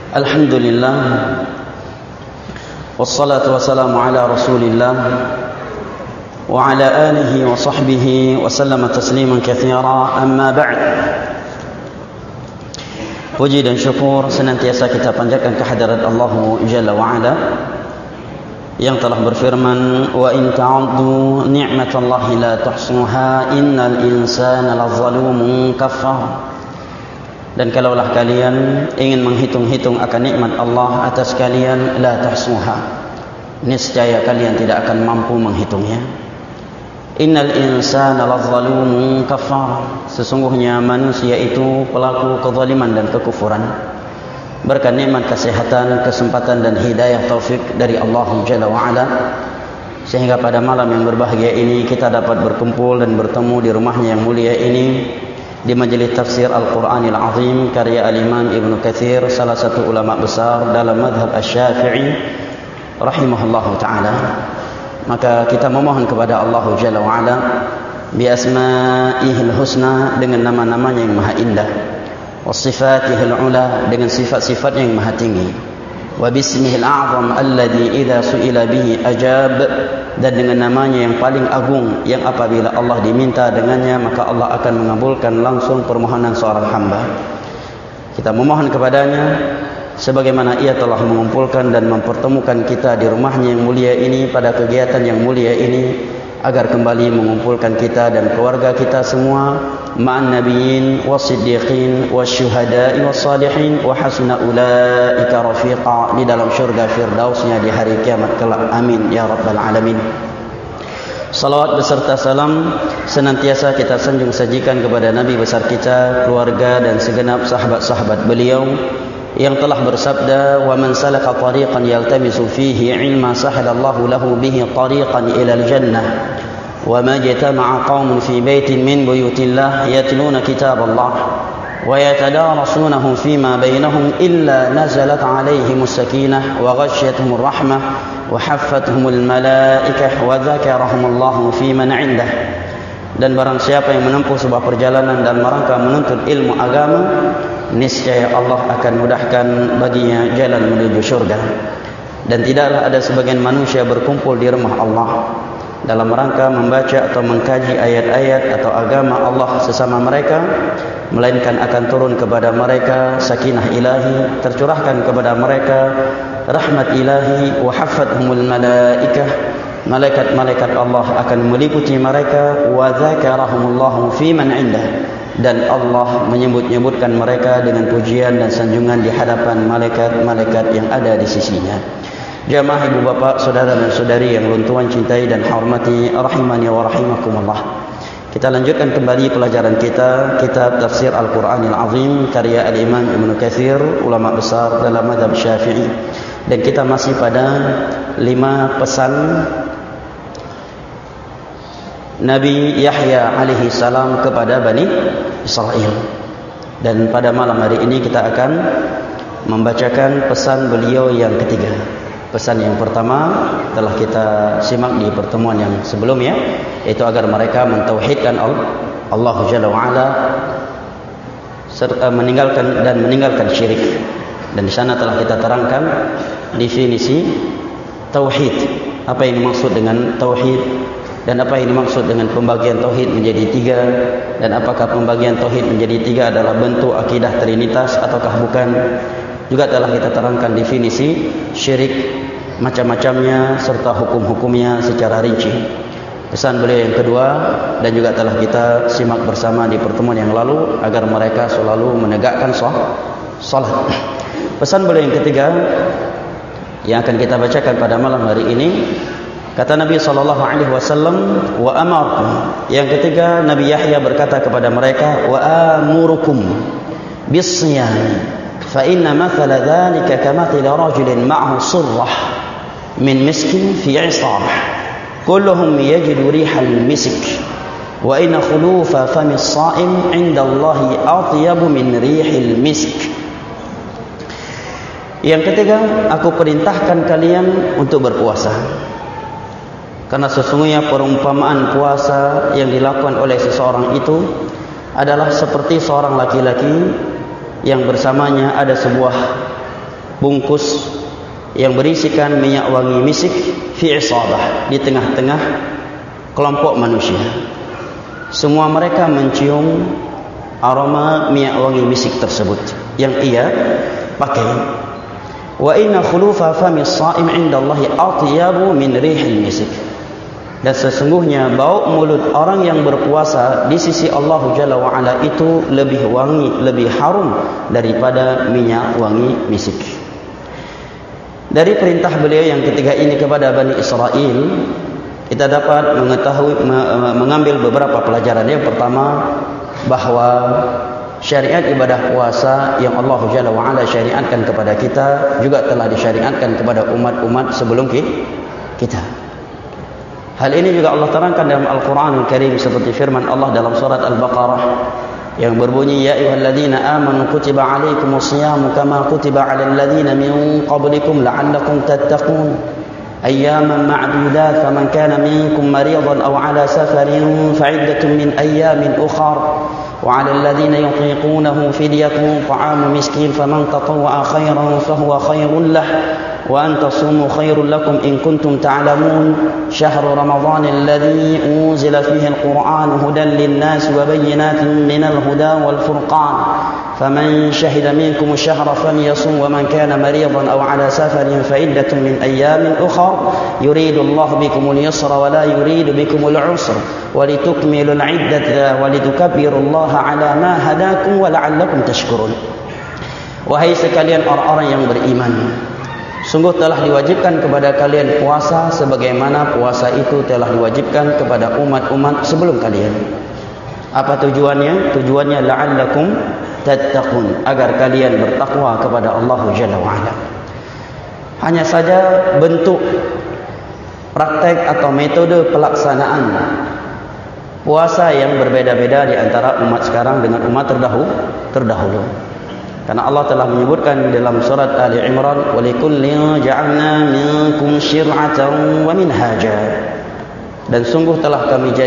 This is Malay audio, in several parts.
Alhamdulillah, wassalatu wassalamu ala rasulillah wa ala alihi wa sahbihi wa sallama tasliman katsira, amma ba'd. Puji dan syukur senantiasa kita panjatkan kehadirat Allah Jalla wa Ala yang telah berfirman, wa in ta'uddu ni'matallahi la tuhsuha innal insana lazalumun kafar. Dan kalaulah kalian ingin menghitung-hitung akan nikmat Allah atas kalian, la tahsuha, niscaya kalian tidak akan mampu menghitungnya. Innal insana lazalumun kafar, sesungguhnya manusia itu pelaku kezaliman dan kekufuran. Berkat nikmat kesehatan, kesempatan dan hidayah taufik dari Allah Jalla wa Ala, sehingga pada malam yang berbahagia ini kita dapat berkumpul dan bertemu di rumahnya yang mulia ini, di majelis tafsir Al-Quranil Azim karya Al-Imam Ibnu Katsir, salah satu ulama besar dalam madhab Asy-Syafi'i rahimahullahu ta'ala. Maka kita memohon kepada Allah Jalla wa Ala bi asma'ihil husna, dengan nama-namanya yang maha indah, wa sifatihil ula, dengan sifat-sifatnya yang maha tinggi, wa bismihil a'zam alladhi idza su'ila bihi ajab, dan dengan namanya yang paling agung yang apabila Allah diminta dengannya maka Allah akan mengabulkan langsung permohonan seorang hamba. Kita memohon kepadanya sebagaimana ia telah mengumpulkan dan mempertemukan kita di rumahnya yang mulia ini pada kegiatan yang mulia ini, agar kembali mengumpulkan kita dan keluarga kita semua ma'an nabiyyin wasiddiqin wasyuhada'i wassalihin wa hasuna ulaika rafiqa, di dalam syurga firdausnya di hari kiamat kelak. Amin ya rabbal alamin. Salawat beserta salam senantiasa kita sanjung sajikan kepada Nabi besar kita, keluarga dan segenap sahabat-sahabat beliau yang telah bersabda, wa man salaka tariqan yaltamisu fihi ilma sahalallahu lahu bihi tariqan ila al-jannah, wa ma jatama'a qaumun fi baitin min buyutillah yatluna kitaballah wa yatadarasunahu fima bainahum illa nazalat alaihimus sakinah wa ghasyiyatuhumur rahmah wa haffathumul malaikah wa dzakarahumullahu fi man 'indah. Dan barang siapa yang menempuh sebuah perjalanan dan merangka menuntut ilmu agama, niscaya Allah akan mudahkan baginya jalan menuju syurga. Dan tidaklah ada sebagian manusia berkumpul di rumah Allah dalam rangka membaca atau mengkaji ayat-ayat atau agama Allah sesama mereka, melainkan akan turun kepada mereka sakinah ilahi, tercurahkan kepada mereka rahmat ilahi, wa haffathumul malaikah, malaikat-malaikat Allah akan meliputi mereka, wa dzakarahumullahu fi man 'indah, dan Allah menyebut-nyebutkan mereka dengan pujian dan sanjungan di hadapan malaikat-malaikat yang ada di sisinya. Jamaah ibu bapak, saudara dan saudari yang luntuan cintai dan hormati, rahimani wa rahimakumullah. Kita lanjutkan kembali pelajaran kita, kitab tafsir Al-Quranil Azim karya Al-Imam Ibnu Katsir, ulama besar dalam mazhab Syafi'i. Dan kita masih pada 5 pesan Nabi Yahya alaihi salam kepada Bani Israel. Dan pada malam hari ini kita akan membacakan pesan beliau yang ketiga. Pesan yang pertama telah kita simak di pertemuan yang sebelumnya, yaitu agar mereka mentauhidkan Allah Jalla wa Ala serta meninggalkan syirik. Dan di sana telah kita terangkan definisi tauhid, apa yang dimaksud dengan tauhid, dan apa yang dimaksud dengan pembagian tauhid menjadi 3, dan apakah pembagian tauhid menjadi 3 adalah bentuk akidah trinitas ataukah bukan. Juga telah kita terangkan definisi syirik, macam-macamnya serta hukum-hukumnya secara rinci. Pesan beliau yang kedua dan juga telah kita simak bersama di pertemuan yang lalu, agar mereka selalu menegakkan salat. Pesan beliau yang ketiga yang akan kita bacakan pada malam hari ini, kata Nabi sallallahu alaihi wasallam, wa amarkum. Yang ketiga, Nabi Yahya berkata kepada mereka, wa amurukum bis-siyam fa inna mathala dhalika kamathali rajulin ma'ahu surrah min miskin fi 'isarah kulluhum yajidu rihal misk wa inna khulufa fami as-sa'im 'inda Allahi atyabu min rihil misk. Yang ketiga, aku perintahkan kalian untuk berpuasa, karena sesungguhnya perumpamaan puasa yang dilakukan oleh seseorang itu adalah seperti seorang laki-laki yang bersamanya ada sebuah bungkus yang berisikan minyak wangi misik fi isabah, di tengah-tengah kelompok manusia. Semua mereka mencium aroma minyak wangi misik tersebut yang ia pakai. Wa inna khulufa fami as-sha'im 'inda Allah atyabu min rihil misik. Dan sesungguhnya bau mulut orang yang berpuasa di sisi Allah Jalla wa Ala itu lebih wangi, lebih harum daripada minyak wangi misik. Dari perintah beliau yang ketiga ini kepada Bani Israel, kita dapat mengambil beberapa pelajaran. Yang pertama, bahwa syariat ibadah puasa yang Allah Jalla wa Ala syariatkan kepada kita juga telah disyariatkan kepada umat-umat sebelum kita. Hal ini juga Allah terangkan dalam Al-Quranul Karim seperti firman Allah dalam surat Al-Baqarah yang berbunyi, ya ayyuhalladzina amanu kutiba alaikumusyiyamu kama kutiba alal ladzina min qablikum la'allakum tattaqun ayyaman ma'dudat faman kana minkum maridan aw ala safarin fa'iddatun min ayyamin ukhra wa 'alal ladzina yutiqunahu fidyatun ta'amu miskin faman tatawwa'a khairan fahuwa khairul lahu وأن تصوموا خير لكم إن كنتم تعلمون شهر رمضان الذي أنزل فيه القرآن هدى للناس وبينات من الهدى والفرقان فمن شهد منكم الشهر فليصم ومن كان مريضا أو على سفر فعدة من أيام أخر يريد الله بكم اليسر ولا يريد بكم العسر ولتكملوا العدة ولتكبروا الله على ما هداكم ولعلكم تشكرون. Wahai sekalian orang-orang yang beriman, sungguh telah diwajibkan kepada kalian puasa sebagaimana puasa itu telah diwajibkan kepada umat-umat sebelum kalian. Apa tujuannya? Tujuannya la'allakum tattaqun, agar kalian bertakwa kepada Allah Jalla wa Ala. Hanya saja bentuk praktek atau metode pelaksanaan puasa yang berbeda-beda di antara umat sekarang dengan umat terdahulu. Karena Allah telah menyebutkan dalam surat Ali Imran, وَلِكُلٍّ جَعَلْنَا مِنْكُمْ شِرْعَةً وَمِنْهَاجًا. Dan sungguh telah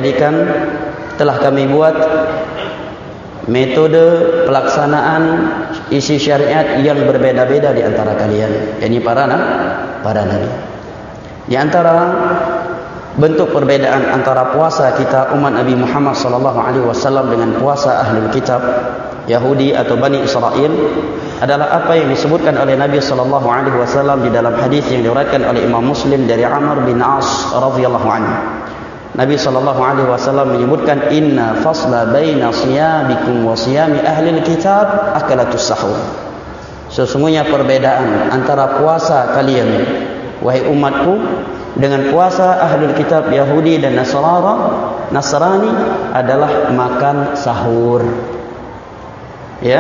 kami buat metode pelaksanaan isi syariat yang berbeda-beda di antara kalian, yakni para nabi. Di antara bentuk perbedaan antara puasa kita umat Nabi Muhammad SAW dengan puasa ahlul kitab Yahudi atau Bani Israel adalah apa yang disebutkan oleh Nabi SAW di dalam hadis yang diriwayatkan oleh Imam Muslim dari Amr bin As radhiyallahu anhu. Nabi SAW menyebutkan, inna fasla baina siyamikum wa siyami ahlil kitab akalatus sahur. Sesungguhnya perbedaan antara puasa kalian wahai umatku dengan puasa ahlul kitab Yahudi dan Nasrani adalah makan sahur. Ya,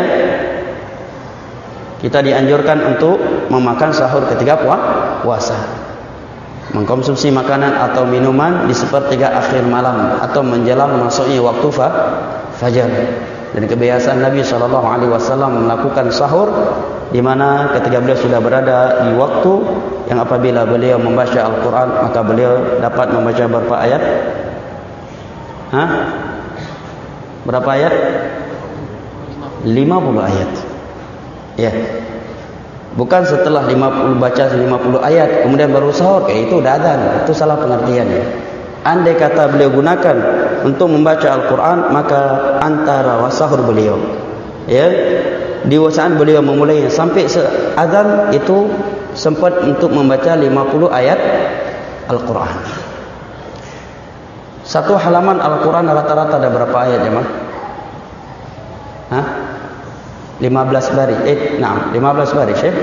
kita dianjurkan untuk memakan sahur ketika puasa, mengkonsumsi makanan atau minuman di sepertiga akhir malam atau menjelang masuknya waktu fajar. Dan kebiasaan Nabi SAW melakukan sahur di mana ketika beliau sudah berada di waktu yang apabila beliau membaca Al-Quran maka beliau dapat membaca berapa ayat? Berapa ayat? 50 ayat. Ya. Bukan setelah 50 baca 50 ayat kemudian baru sahur, itu udah adzan. Itu salah pengertiannya. Andai kata beliau gunakan untuk membaca Al-Quran, maka antara sahur beliau, ya, di saat beliau memulainya sampai adzan itu sempat untuk membaca 50 ayat Al-Quran. Satu halaman Al-Quran rata-rata ada berapa ayat, jemaah? 15 baris. 15 baris ya.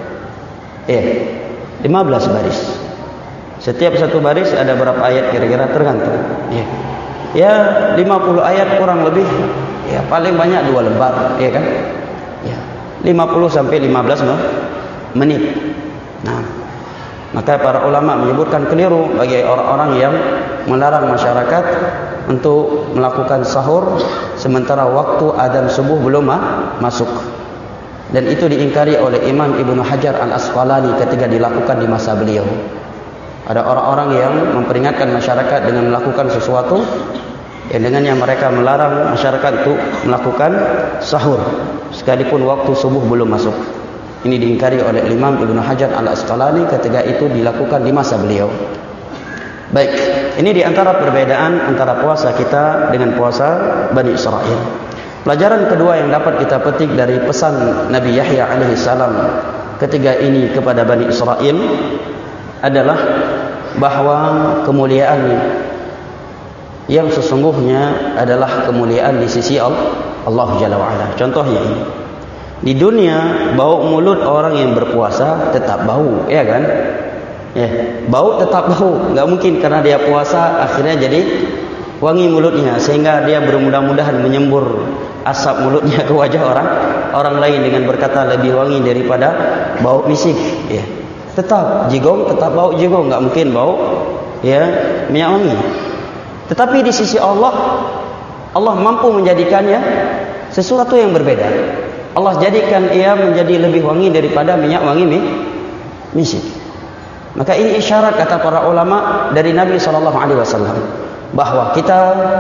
15 baris. Setiap satu baris ada berapa ayat kira-kira tergantung. Ya 50 ayat kurang lebih, ya paling banyak 2 lembar, ya kan? Ya. 50 sampai 15 menit. Nah, maka para ulama menyebutkan keliru bagi orang-orang yang melarang masyarakat untuk melakukan sahur sementara waktu adzan subuh belum masuk. Dan itu diingkari oleh Imam Ibnu Hajar Al-Asqalani ketika dilakukan di masa beliau. Ada orang-orang yang memperingatkan masyarakat dengan melakukan sesuatu yang dengannya mereka melarang masyarakat untuk melakukan sahur sekalipun waktu subuh belum masuk. Ini diingkari oleh Imam Ibnu Hajar Al-Asqalani ketika itu dilakukan di masa beliau. Baik, ini di antara perbedaan antara puasa kita dengan puasa Bani Israel. Pelajaran kedua yang dapat kita petik dari pesan Nabi Yahya alaihi salam ketika ini kepada Bani Israel adalah bahwa kemuliaan yang sesungguhnya adalah kemuliaan di sisi Allah Jalla wa'ala. Contohnya ini, di dunia bau mulut orang yang berpuasa tetap bau, ya kan? Ya, bau tetap bau. Enggak mungkin karena dia puasa akhirnya jadi wangi mulutnya sehingga dia bermudah-mudahan menyembur asap mulutnya ke wajah orang lain dengan berkata lebih wangi daripada bau misik. Ya, tetap jigong, tetap bau jigong, enggak mungkin bau ya minyak wangi. Tetapi di sisi Allah mampu menjadikannya sesuatu yang berbeda. Allah jadikan ia menjadi lebih wangi daripada minyak wangi misik. Maka ini isyarat kata para ulama dari Nabi SAW bahwa kita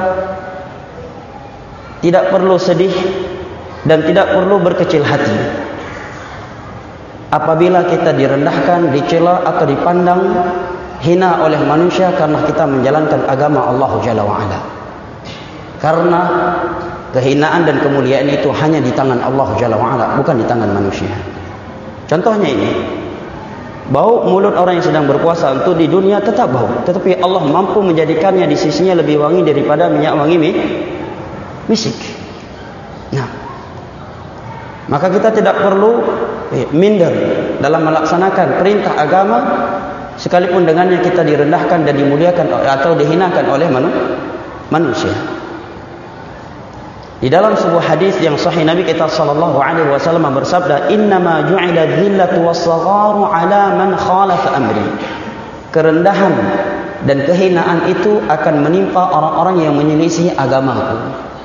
tidak perlu sedih dan tidak perlu berkecil hati apabila kita direndahkan, dicela atau dipandang hina oleh manusia karena kita menjalankan agama Allah Jalla wa'ala. Karena kehinaan dan kemuliaan itu hanya di tangan Allah Jalla wa'ala, bukan di tangan manusia. Contohnya ini, bau mulut orang yang sedang berpuasa untuk di dunia tetap bau, tetapi Allah mampu menjadikannya di sisinya lebih wangi daripada minyak wangi misik. Nah, maka kita tidak perlu minder dalam melaksanakan perintah agama sekalipun dengannya kita direndahkan dan dimuliakan atau dihinakan oleh manusia. Di dalam sebuah hadis yang sahih Nabi kita sallallahu alaihi wasallam bersabda, "Innama ju'ila dhillatu was-sagharu 'ala man khalafa amri." Kerendahan dan kehinaan itu akan menimpa orang-orang yang menyelisih agamaku.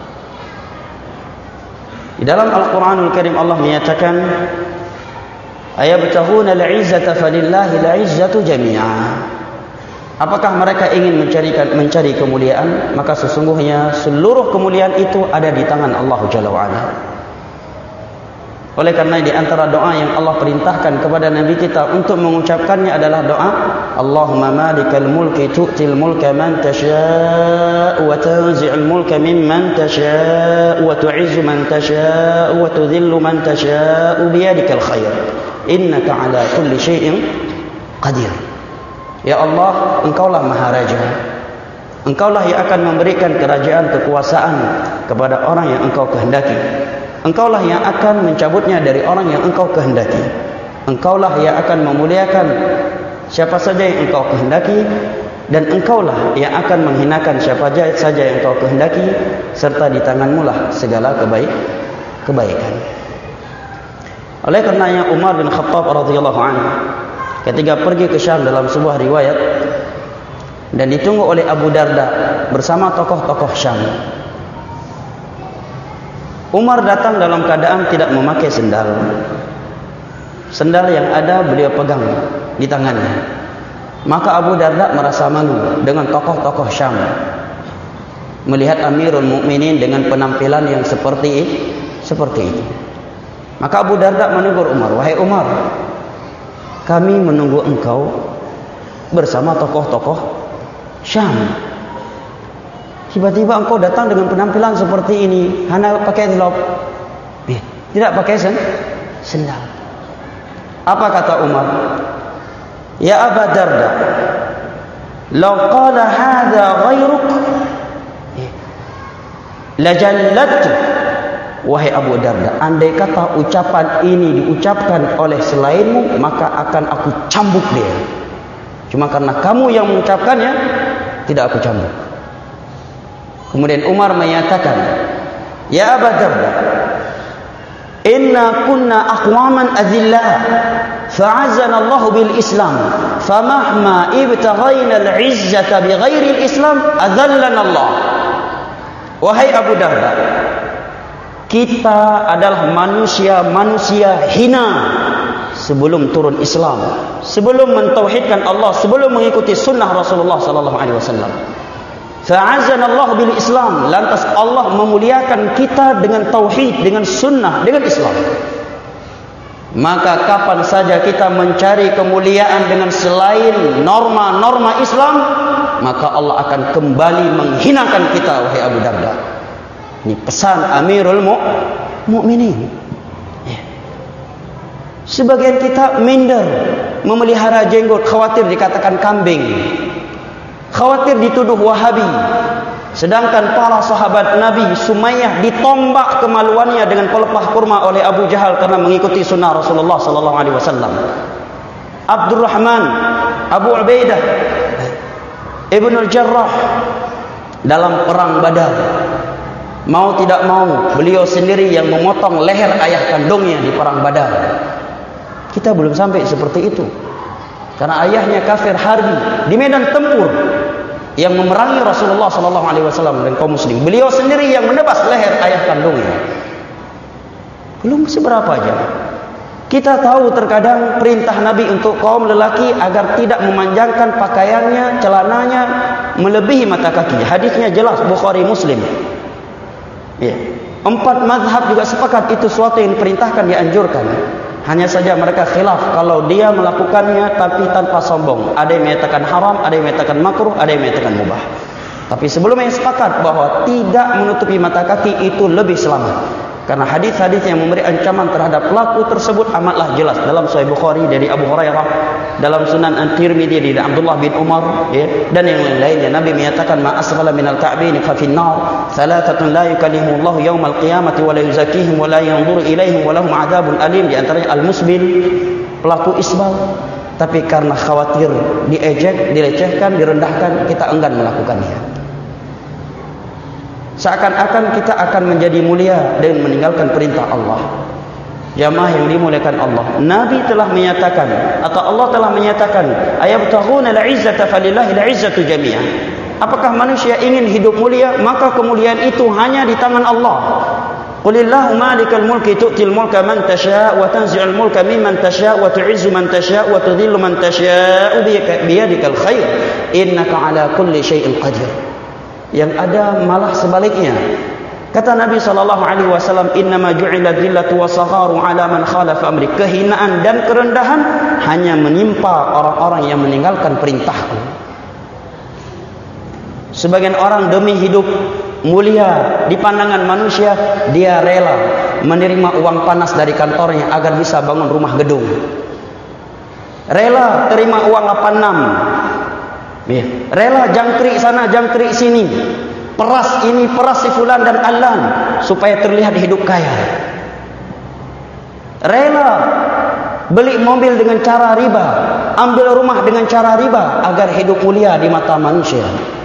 Di dalam Al-Qur'anul Karim Allah menyatakan, "Ayabtaghuna al-'izzata falillahi al-'izzatu jami'a." Apakah mereka ingin mencari kemuliaan? Maka sesungguhnya seluruh kemuliaan itu ada di tangan Allah Jalla wa'ala. Oleh karena di antara doa yang Allah perintahkan kepada Nabi kita untuk mengucapkannya adalah doa Allahumma malikal mulki tu'til mulka man tasha'u wa tanzi'ul mulka mimman tasha'u wa tu'izzu man tasha'u wa tudhillu man tasha'u biyadikal khair innaka ala kulli syai'in qadir. Ya Allah, Engkaulah Maharaja. Engkaulah yang akan memberikan kerajaan kekuasaan kepada orang yang Engkau kehendaki. Engkaulah yang akan mencabutnya dari orang yang Engkau kehendaki. Engkaulah yang akan memuliakan siapa saja yang Engkau kehendaki, dan Engkaulah yang akan menghinakan siapa saja yang Engkau kehendaki, serta di tangan-Mu lah segala kebaikan. Oleh karenanya Umar bin Khattab radhiyallahu anhu ketika pergi ke Syam dalam sebuah riwayat dan ditunggu oleh Abu Darda bersama tokoh-tokoh Syam, Umar datang dalam keadaan tidak memakai sendal. Sendal yang ada beliau pegang di tangannya. Maka Abu Darda merasa malu dengan tokoh-tokoh Syam melihat Amirul Mukminin dengan penampilan yang seperti itu. Maka Abu Darda menegur Umar, "Wahai Umar, kami menunggu engkau bersama tokoh-tokoh Syam. Tiba-tiba engkau datang dengan penampilan seperti ini, hanya pakai telop, tidak pakai sendal." Apa kata Umar? "Ya Abu Darda, law qala hadha ghayruk lajalladtu." Wahai Abu Darda, andai kata ucapan ini diucapkan oleh selainmu, maka akan aku cambuk dia. Cuma karena kamu yang mengucapkannya, tidak aku cambuk. Kemudian Umar menyatakan, "Ya Abu Darda, inna kunna aqwaman adillah, fa'azzana Allah bil Islam, famahma ibtaghayna al-'izzata bighairi al-Islam, adallana Allah." Wahai Abu Darda, kita adalah manusia hina sebelum turun Islam, sebelum mentauhidkan Allah, sebelum mengikuti sunnah Rasulullah sallallahu alaihi wasallam. Fa'azzana Allah bil Islam, lantas Allah memuliakan kita dengan tauhid, dengan sunnah, dengan Islam. Maka kapan saja kita mencari kemuliaan dengan selain norma-norma Islam, maka Allah akan kembali menghinakan kita, wahai Abu Darda. Ini pesan Amirul Mukminin. Ya. Sebagian kita minder memelihara jenggot, khawatir dikatakan kambing, khawatir dituduh Wahabi. Sedangkan para sahabat Nabi, Sumayyah ditombak kemaluannya dengan pelepah kurma oleh Abu Jahal karena mengikuti sunnah Rasulullah sallallahu alaihi wasallam. Abdurrahman, Abu Ubaidah, Ibnul Jarrah dalam perang Badar, mau tidak mau beliau sendiri yang memotong leher ayah kandungnya di perang Badar. Kita belum sampai seperti itu. Karena ayahnya kafir harbi di medan tempur yang memerangi Rasulullah sallallahu alaihi wasallam dan kaum muslim. Beliau sendiri yang menebas leher ayah kandungnya. Belum seberapa aja. Kita tahu terkadang perintah Nabi untuk kaum lelaki agar tidak memanjangkan pakaiannya, celananya melebihi mata kaki. Hadisnya jelas, Bukhari Muslim. Ya. 4 mazhab juga sepakat itu suatu yang diperintahkan, dianjurkan. Hanya saja mereka khilaf kalau dia melakukannya tapi tanpa sombong. Ada yang menyatakan haram, ada yang menyatakan makruh, ada yang menyatakan mubah. Tapi sebelumnya sepakat bahwa tidak menutupi mata kaki itu lebih selamat. Karena hadis-hadis yang memberi ancaman terhadap pelaku tersebut amatlah jelas dalam Sahih Bukhari dari Abu Hurairah, dalam Sunan At-Tirmidzi dari Abdullah bin Umar, ya, dan yang lain-lainnya. Nabi menyatakan ma asghala minal ka'bayn fa fin nar, thalathatun la yukallimuhullahu yaumal qiyamati wa la yuzakkihim wa la yanzuru ilaihim wa lahum adzabun alim. Di antaranya al-musbil, pelaku isbal. Tapi karena khawatir diejek, dilecehkan, direndahkan, kita enggan melakukannya. Seakan-akan kita akan menjadi mulia dengan meninggalkan perintah Allah. Jamaah yang dimuliakan Allah, Nabi telah menyatakan atau Allah telah menyatakan, ayabtaghuna al-'izzata falillahi al-'izzatu jami'an. Apakah manusia ingin hidup mulia? Maka kemuliaan itu hanya di tangan Allah. Qulillahu malikal mulki tu'til mulka man tasha' wa tanzi'ul mulka mimman tasha' wa tu'izzu man tasha' wa tudhillu man tasha' biyadikal khair innaka ala kulli syai'in qadir. Yang ada malah sebaliknya. Kata Nabi SAW, innama ju'ila dhillatu wa sagharu ala man khalafa amri. Kehinaan dan kerendahan hanya menimpa orang-orang yang meninggalkan perintahku. Sebagian orang demi hidup mulia di pandangan manusia, dia rela menerima uang panas dari kantornya agar bisa bangun rumah gedung. Rela terima uang 86. Ya. Rela jangkrik sana, jangkrik sini, peras ini, peras si fulan dan alan supaya terlihat hidup kaya. Rela beli mobil dengan cara riba, ambil rumah dengan cara riba agar hidup mulia di mata manusia.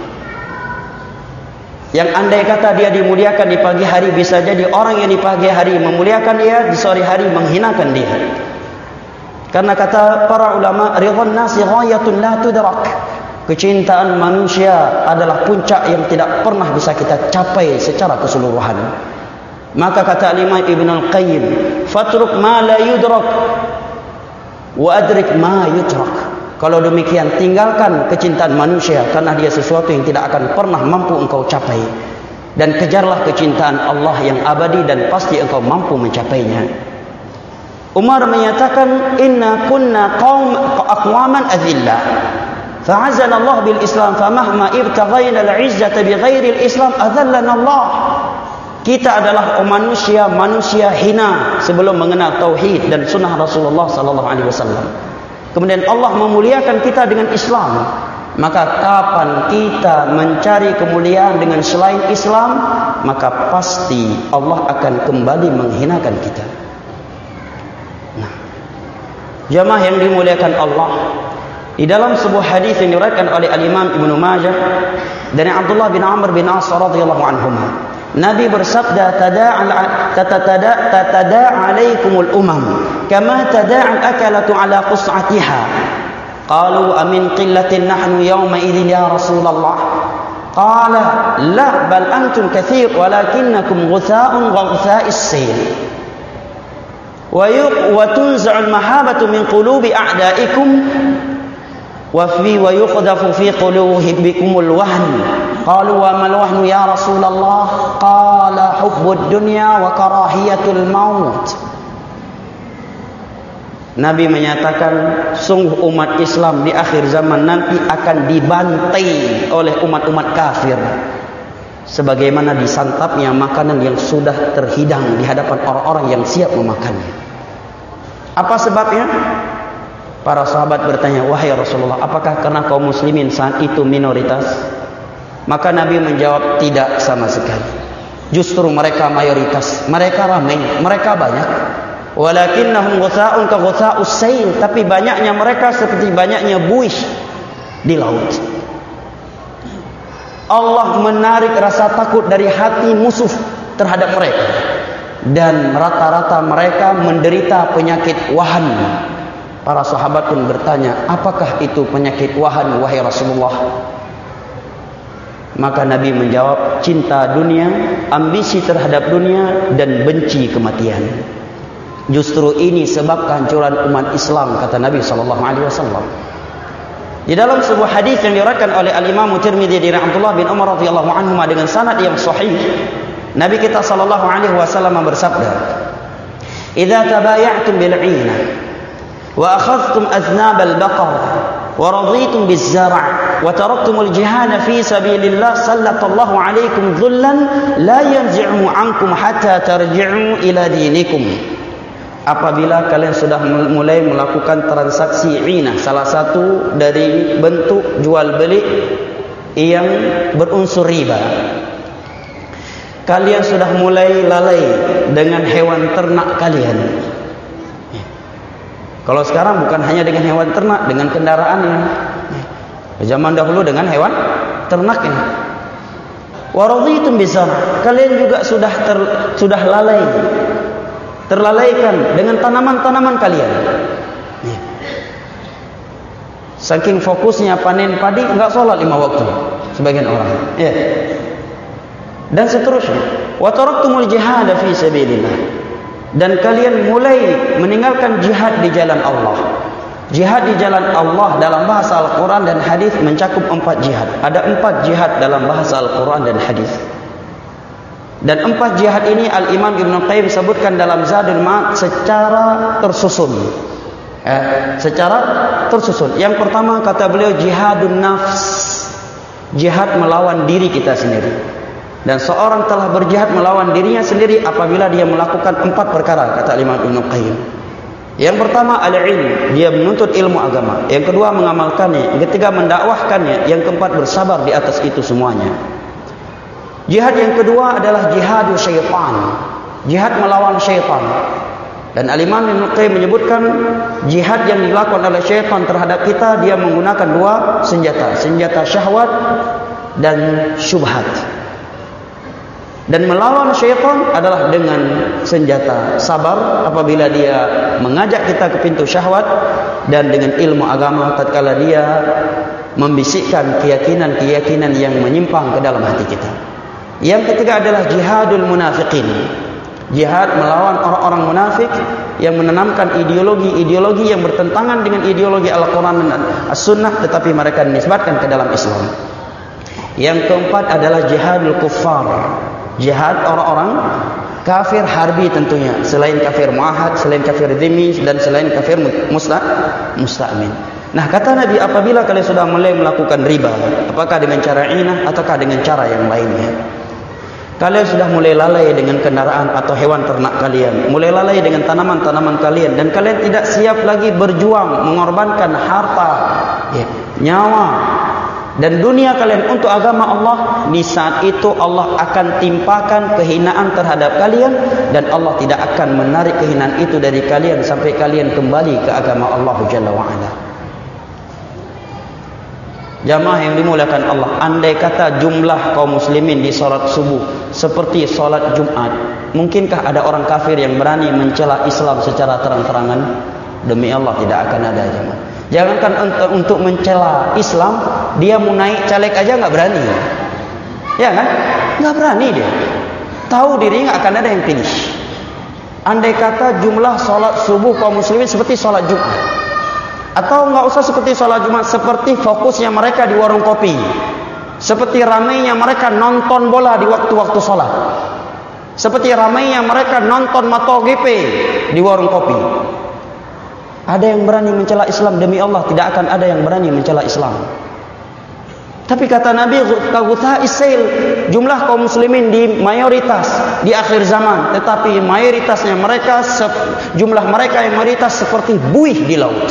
Yang andai kata dia dimuliakan di pagi hari, bisa jadi orang yang di pagi hari memuliakan dia, di sore hari menghinakan dia. Karena kata para ulama, ridwan nasi ghayatun la tudrak. Kecintaan manusia adalah puncak yang tidak pernah bisa kita capai secara keseluruhan. Maka kata Imam Ibn Al-Qayyim, fatruk ma la yudrak wa adrik ma yutrak. Kalau demikian, tinggalkan kecintaan manusia karena dia sesuatu yang tidak akan pernah mampu engkau capai, dan kejarlah kecintaan Allah yang abadi dan pasti engkau mampu mencapainya. Umar menyatakan, inna kunna aqwaman azillah fa'azana Allah bil Islam famahma ibtaghayna al-'izzata bi ghairi al-Islam adzallana Allah. Kita adalah manusia hina sebelum mengenal tauhid dan sunnah Rasulullah sallallahu alaihi wasallam. Kemudian Allah memuliakan kita dengan Islam. Maka kapan kita mencari kemuliaan dengan selain Islam, maka pasti Allah akan kembali menghinakan kita. Nah, jamaah yang dimuliakan Allah, di dalam sebuah hadis yang diriwayatkan oleh Al-Imam Ibnu Majah dari Abdullah bin Amr bin As radhiyallahu anhuma, Nabi bersabda, tatada'a 'alaikumul umam kama tada'al akalatu 'ala qus'atiha. Qalu amin qillatin nahnu yawma idzin ya Rasulullah. Qala la bal antum katsir walakinnakum ghutha'un ghutha'is sayl. Wa tunza'ul mahabatu min qulubi a'da'ikum wa yukhdafu fi qulubikumul wahn. Qalu wa mal wahnu ya Rasulullah? Qala hubbud dunya wa karahiyatul maut. Nabi menyatakan sungguh umat Islam di akhir zaman nanti akan dibantai oleh umat-umat kafir sebagaimana disantapnya makanan yang sudah terhidang di hadapan orang-orang yang siap memakannya. Apa sebabnya? Para sahabat bertanya, wahai Rasulullah, apakah karena kaum muslimin saat itu minoritas? Maka Nabi menjawab, tidak sama sekali. Justru mereka mayoritas, mereka ramai, mereka banyak. Walakinnahum ghutha'un ka ghutha'us sail, tapi banyaknya mereka seperti banyaknya buih di laut. Allah menarik rasa takut dari hati musuh terhadap mereka, dan rata-rata mereka menderita penyakit wahan. Para sahabat pun bertanya, apakah itu penyakit wahan wahai Rasulullah? Maka Nabi menjawab, cinta dunia, ambisi terhadap dunia, dan benci kematian. Justru ini sebab kehancuran umat Islam, kata Nabi SAW. Di dalam sebuah hadis yang diriwayatkan oleh Al-Imam Tirmidzi dari Abdullah bin Umar radhiyallahu anhu dengan sanad yang sahih, Nabi kita SAW bersabda, "Idza tabaya'tum bil 'inah wa akhadhtum aznab al-baqar wa raditum biz-zar' wa taraktumul jihad fi sabilillah sallallahu 'alaikum dhullan la yanzi'u 'ankum hatta tarji'u ila dinikum." Apabila kalian sudah mulai melakukan transaksi inah, salah satu dari bentuk jual beli yang berunsur riba, kalian sudah mulai lalai dengan hewan ternak kalian. Kalau sekarang bukan hanya dengan hewan ternak, dengan kendaraannya. Zaman dahulu dengan hewan ternaknya. Waraditum bizar, kalian juga sudah lalai, terlalaikan dengan tanaman-tanaman kalian. Saking fokusnya panen padi, enggak sholat 5 waktu sebagian orang. Ya. Dan seterusnya. Wa taraktumul jihad fi sabilillah. Dan kalian mulai meninggalkan jihad di jalan Allah. Jihad di jalan Allah dalam bahasa Al-Quran dan hadis mencakup 4 jihad. Ada 4 jihad dalam bahasa Al-Quran dan hadis. Dan 4 jihad ini Al-Imam Ibn Qayyim sebutkan dalam Zadul Ma'ad secara tersusun. Secara tersusun. Yang pertama kata beliau jihadun nafs. Jihad melawan diri kita sendiri. Dan seorang telah berjihad melawan dirinya sendiri apabila dia melakukan 4 perkara, kata Imam Ibn Qayyim. Yang pertama al-ilm, dia menuntut ilmu agama. Yang kedua mengamalkannya. Yang ketiga mendakwahkannya. Yang keempat bersabar di atas itu semuanya. Jihad yang kedua adalah jihadu syaitan. Jihad melawan syaitan. Dan Al-Imam Ibn Qayyim menyebutkan jihad yang dilakukan oleh syaitan terhadap kita, dia menggunakan 2 senjata. Senjata syahwat dan syubhat. Dan melawan syaitan adalah dengan senjata sabar apabila dia mengajak kita ke pintu syahwat, dan dengan ilmu agama tatkala dia membisikkan keyakinan-keyakinan yang menyimpang ke dalam hati kita. Yang ketiga adalah jihadul munafiqin. Jihad melawan orang-orang munafik yang menanamkan ideologi-ideologi yang bertentangan dengan ideologi Al-Quran dan As-Sunnah, tetapi mereka dinisbatkan ke dalam Islam. Yang keempat adalah jihadul kuffar. Jihad orang-orang kafir harbi tentunya, selain kafir muahad, selain kafir dhimmi, dan selain kafir musta'min. Nah, kata Nabi, apabila kalian sudah mulai melakukan riba, apakah dengan cara inah ataukah dengan cara yang lainnya, kalian sudah mulai lalai dengan kendaraan atau hewan ternak kalian, mulai lalai dengan tanaman-tanaman kalian, dan kalian tidak siap lagi berjuang mengorbankan harta, nyawa, dan dunia kalian untuk agama Allah, di saat itu Allah akan timpakan kehinaan terhadap kalian, dan Allah tidak akan menarik kehinaan itu dari kalian sampai kalian kembali ke agama Allah Jalla wa'ala. Jamaah yang dimuliakan Allah, andai kata jumlah kaum muslimin di salat subuh seperti salat Jumat, mungkinkah ada orang kafir yang berani mencela Islam secara terang-terangan? Demi Allah tidak akan ada, jemaah. Jangankan untuk mencela Islam, dia mau naik caleg aja nggak berani, ya kan? Nggak berani dia. Tahu diri nggak akan ada yang pilih. Andai kata jumlah salat subuh kaum muslimin seperti salat Jumat, atau nggak usah seperti salat Jumat, seperti fokusnya mereka di warung kopi, seperti ramainya mereka nonton bola di waktu-waktu salat, seperti ramainya mereka nonton MotoGP di warung kopi. Ada yang berani mencela Islam, demi Allah tidak akan ada yang berani mencela Islam. Tapi kata Nabi, kagutha'is sail, jumlah kaum muslimin di mayoritas di akhir zaman, tetapi mayoritasnya mereka, jumlah mereka yang mayoritas seperti buih di laut.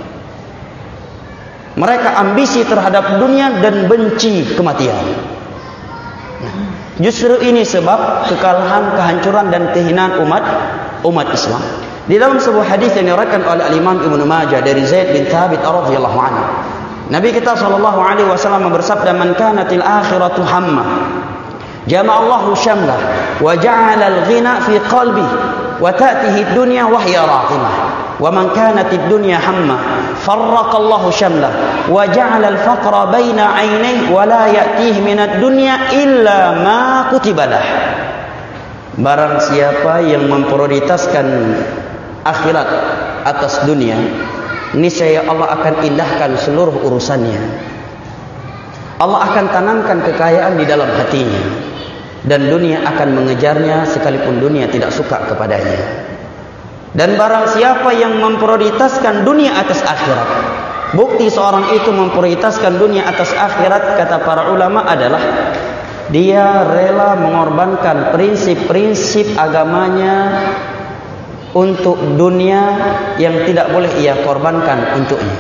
Mereka ambisi terhadap dunia dan benci kematian. Justru ini sebab kekalahan, kehancuran dan kehinaan umat Islam. Di dalam sebuah hadis yang diriwayatkan oleh Imam Ibnu Majah dari Zaid bin Thabit radhiyallahu anhu, Nabi kita sallallahu alaihi wasallam bersabda, "Man kanatil akhiratu hamma, jama'allahu syamlah, wa ja'ala al-ghina fi qalbi, wa ta'tihi ad-dunya wa hiya raqimah. Wa man kanatid dunya hamma, farraqallahu syamlah, wa ja'ala al-faqra baina 'ainayhi, wa la ya'tihi min ad-dunya illa ma kutiba lah." Barang siapa yang memprioritaskan akhirat atas dunia, niscaya Allah akan indahkan seluruh urusannya. Allah akan tanamkan kekayaan di dalam hatinya, dan dunia akan mengejarnya sekalipun dunia tidak suka kepadanya. Dan barang siapa yang memprioritaskan dunia atas akhirat, bukti seorang itu memprioritaskan dunia atas akhirat, kata para ulama, adalah dia rela mengorbankan prinsip-prinsip agamanya untuk dunia yang tidak boleh ia korbankan untuknya.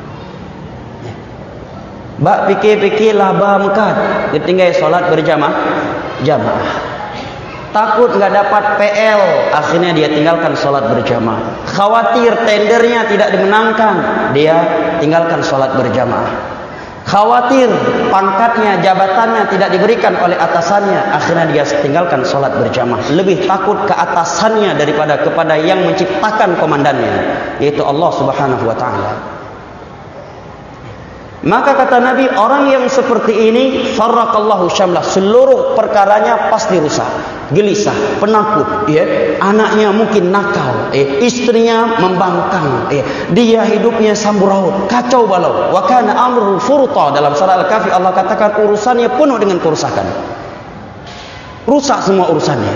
Bak fikir-fikir laba mekad, ditinggal solat jamaah. Takut enggak dapat PL, akhirnya dia tinggalkan solat berjamaah. Khawatir tendernya tidak dimenangkan, dia tinggalkan solat berjamaah. Khawatir pangkatnya, jabatannya tidak diberikan oleh atasannya, akhirnya dia tinggalkan solat berjamaah. Lebih takut ke atasannya daripada kepada yang menciptakan komandannya, yaitu Allah Subhanahu wa taala. Maka kata Nabi, orang yang seperti ini farraqallahu syamlah, seluruh perkaranya pasti rusak, gelisah, penakut, ya. Anaknya mungkin nakal, istrinya membangkang, dia hidupnya samburaut, kacau balau. Wa kana amru furta, dalam surah Al-Kahfi Allah katakan urusannya penuh dengan kerusakan. Rusak semua urusannya.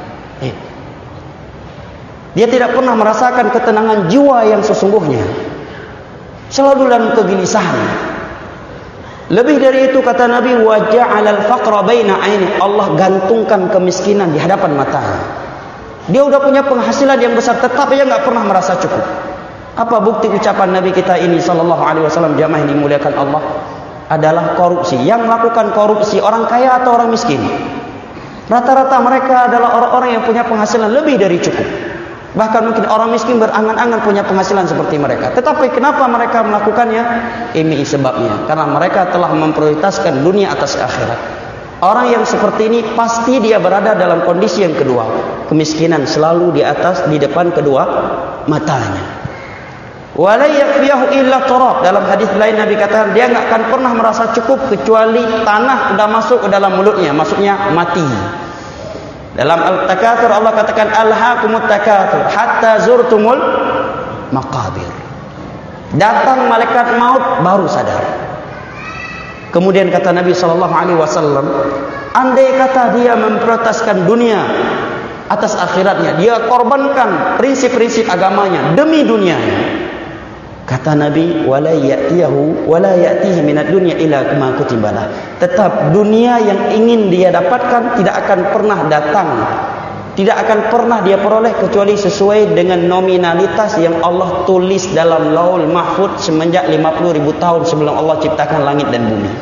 Dia tidak pernah merasakan ketenangan jiwa yang sesungguhnya. Selalu dalam kegelisahan. Lebih dari itu kata Nabi, wa ja'alal faqra baina 'aini, Allah gantungkan kemiskinan di hadapan matanya. Dia udah punya penghasilan yang besar, tetapi dia enggak pernah merasa cukup. Apa bukti ucapan Nabi kita ini sallallahu alaihi wasallam, jamaah yang dimuliakan Allah? Adalah korupsi. Yang melakukan korupsi orang kaya atau orang miskin? Rata-rata mereka adalah orang-orang yang punya penghasilan lebih dari cukup. Bahkan mungkin orang miskin berangan-angan punya penghasilan seperti mereka. Tetapi kenapa mereka melakukannya? Ini sebabnya. Karena mereka telah memprioritaskan dunia atas akhirat. Orang yang seperti ini pasti dia berada dalam kondisi yang kedua. Kemiskinan selalu di atas, di depan kedua matanya. Wala yakfiyahu illa turab. Dalam hadis lain Nabi katakan, dia enggak akan pernah merasa cukup kecuali tanah sudah masuk ke dalam mulutnya, maksudnya mati. Dalam Al-Takatsur Allah katakan, alhaakumut takatsur hatta zurtumul maqabir. Datang malaikat maut baru sadar. Kemudian kata Nabi sallallahu alaihi wasallam, andai kata dia memprioritaskan dunia atas akhiratnya, dia korbankan prinsip-prinsip agamanya demi dunianya, kata Nabi, wala ya'tihi minad dunya illa kama kutibalah. Tetap dunia yang ingin dia dapatkan tidak akan pernah datang, tidak akan pernah dia peroleh kecuali sesuai dengan nominalitas yang Allah tulis dalam Lauhul Mahfuz semenjak 50.000 tahun sebelum Allah ciptakan langit dan bumi.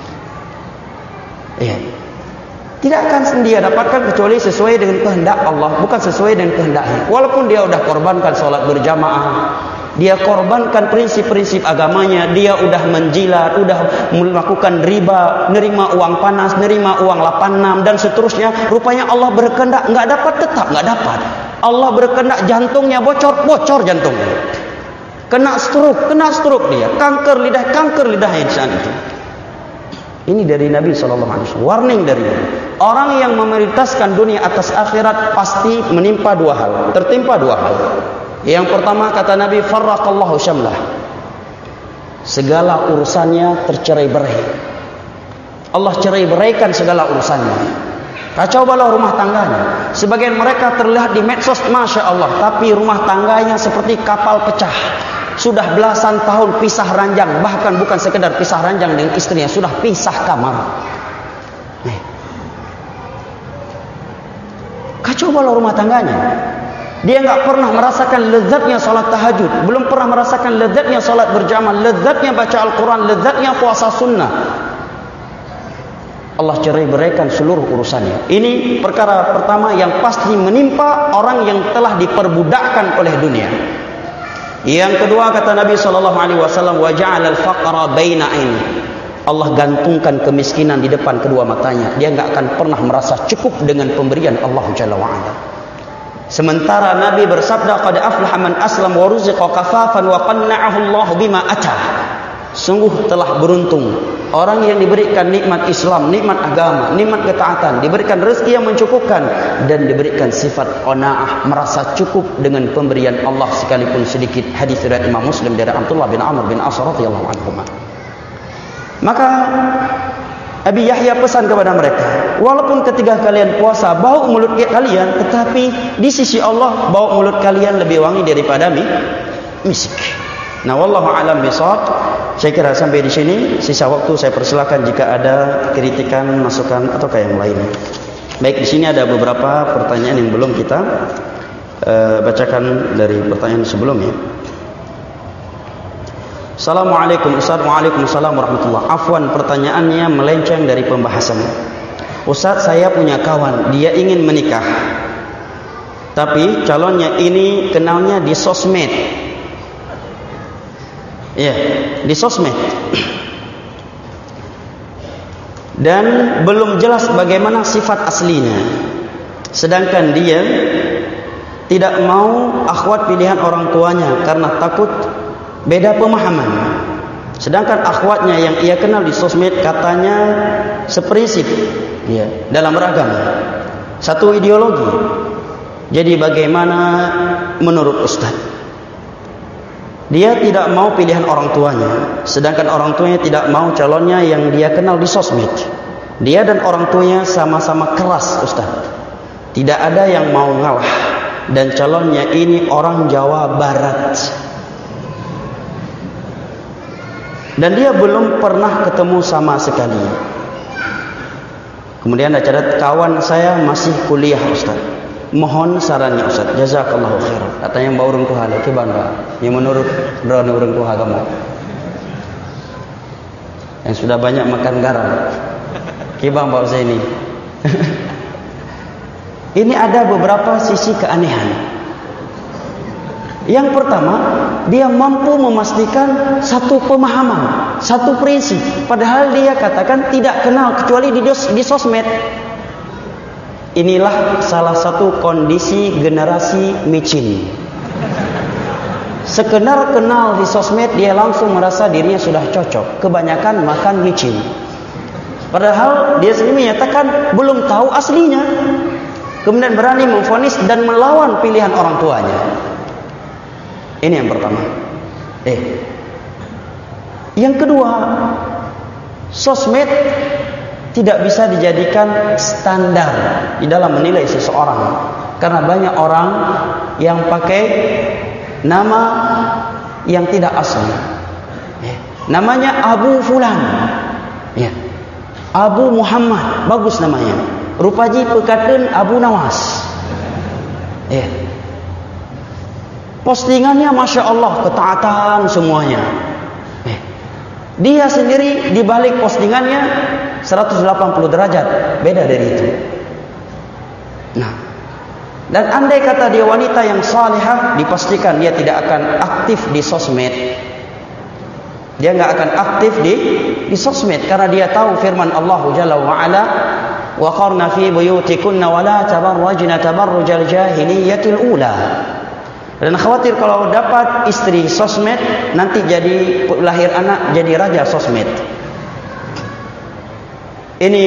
Tidak akan dia dapatkan kecuali sesuai dengan kehendak Allah, bukan sesuai dengan kehendaknya. Walaupun dia sudah korbankan solat berjamaah, dia korbankan prinsip-prinsip agamanya, dia udah menjilat, udah melakukan riba, nerima uang panas, nerima uang 86 dan seterusnya. Rupanya Allah berkehendak enggak dapat, tetap enggak dapat. Allah berkehendak jantungnya bocor jantungnya. Kena stroke dia, kanker lidah di sana itu. Ini dari Nabi SAW, warning dari Nabi. Orang yang memprioritaskan dunia atas akhirat pasti menimpa dua hal, tertimpa dua hal. Yang pertama kata Nabi, farraqallahu syamlah, segala urusannya tercerai-berai. Allah cerai-beraikan segala urusannya. Kacau balau rumah tangganya. Sebagian mereka terlihat di medsos, Masya Allah, tapi rumah tangganya seperti kapal pecah. Sudah belasan tahun pisah ranjang, bahkan bukan sekedar pisah ranjang dengan istrinya, sudah pisah kamar. Kacau balau rumah tangganya. Dia enggak pernah merasakan lezatnya salat tahajud, belum pernah merasakan lezatnya salat berjamaah, lezatnya baca Al-Quran, lezatnya puasa sunnah. Allah cerai-beraikan seluruh urusannya. Ini perkara pertama yang pasti menimpa orang yang telah diperbudakkan oleh dunia. Yang kedua, kata Nabi SAW, wa ja'alal faqra baina aini. Allah gantungkan kemiskinan di depan kedua matanya. Dia enggak akan pernah merasa cukup dengan pemberian Allah Jalla wa'ala. Sementara Nabi bersabda, qad aflaha man aslam wa ruziqa kafafan wa qanna'ahu Allah bima atah. Sungguh telah beruntung orang yang diberikan nikmat Islam, nikmat agama, nikmat ketaatan, diberikan rezeki yang mencukupkan, dan diberikan sifat qanaah, merasa cukup dengan pemberian Allah sekalipun sedikit. Hadis riwayat Imam Muslim dari Abdullah bin Amr bin As radhiyallahu anhu. Maka Abi Yahya pesan kepada mereka, walaupun ketika kalian puasa bau mulut kalian, tetapi di sisi Allah bau mulut kalian lebih wangi daripada misik. Nah, wallahu a'lam bishawab. Saya kira sampai di sini. Sisa waktu saya persilakan jika ada kritikan, masukan atau yang lain. Baik, di sini ada beberapa pertanyaan yang belum kita bacakan dari pertanyaan sebelumnya. Assalamualaikum Ustaz. Waalaikumsalam warahmatullahi. Afwan, pertanyaannya melenceng dari pembahasan. Ustaz, saya punya kawan, dia ingin menikah, tapi calonnya ini kenalnya di sosmed. Ya, di sosmed. Dan belum jelas bagaimana sifat aslinya. Sedangkan dia tidak mau akhwat pilihan orang tuanya karena takut beda pemahaman. Sedangkan akhwatnya yang ia kenal di sosmed katanya seprinsip, ya, dalam beragama, satu ideologi. Jadi bagaimana menurut Ustaz? Dia tidak mau pilihan orang tuanya, sedangkan orang tuanya tidak mau calonnya yang dia kenal di sosmed. Dia dan orang tuanya sama-sama keras, Ustaz. Tidak ada yang mau ngalah. Dan calonnya ini orang Jawa Barat. Dan dia belum pernah ketemu sama sekali. Kemudian ada catat, kawan saya masih kuliah, Ustaz. Mohon sarannya, Ustaz. Jazakallahu khairan. Katanya mbak urung tuha lagi bangga. Yang menurut drone urung tuha kamu, yang sudah banyak makan garam. Kibang mbak Zaini. Ini ada beberapa sisi keanehan. Yang pertama, dia mampu memastikan satu pemahaman, satu prinsip, padahal dia katakan tidak kenal kecuali di sosmed. Inilah salah satu kondisi generasi micin. Sekedar kenal di sosmed, dia langsung merasa dirinya sudah cocok. Kebanyakan makan micin. Padahal dia sendiri menyatakan belum tahu aslinya. Kemudian berani memvonis dan melawan pilihan orang tuanya. Ini yang pertama. Yang kedua, sosmed tidak bisa dijadikan standar di dalam menilai seseorang, karena banyak orang yang pakai nama yang tidak asli. Namanya Abu Fulan, Abu Muhammad, bagus namanya. Rupaji pekaten Abu Nawas. Postingannya Masya Allah, ketaatan semuanya. Dia sendiri di balik postingannya 180 derajat beda dari itu. Nah, dan andai kata dia wanita yang salihah, dipastikan dia tidak akan aktif di sosmed. Dia nggak akan aktif di sosmed karena dia tahu firman Allah Jalla wa Ala, wa qarna fi buyutikunna wa la tabarrajna tabarrujal jahiliyatil ula. Dan khawatir kalau dapat istri sosmed, nanti jadi lahir anak jadi raja sosmed. Ini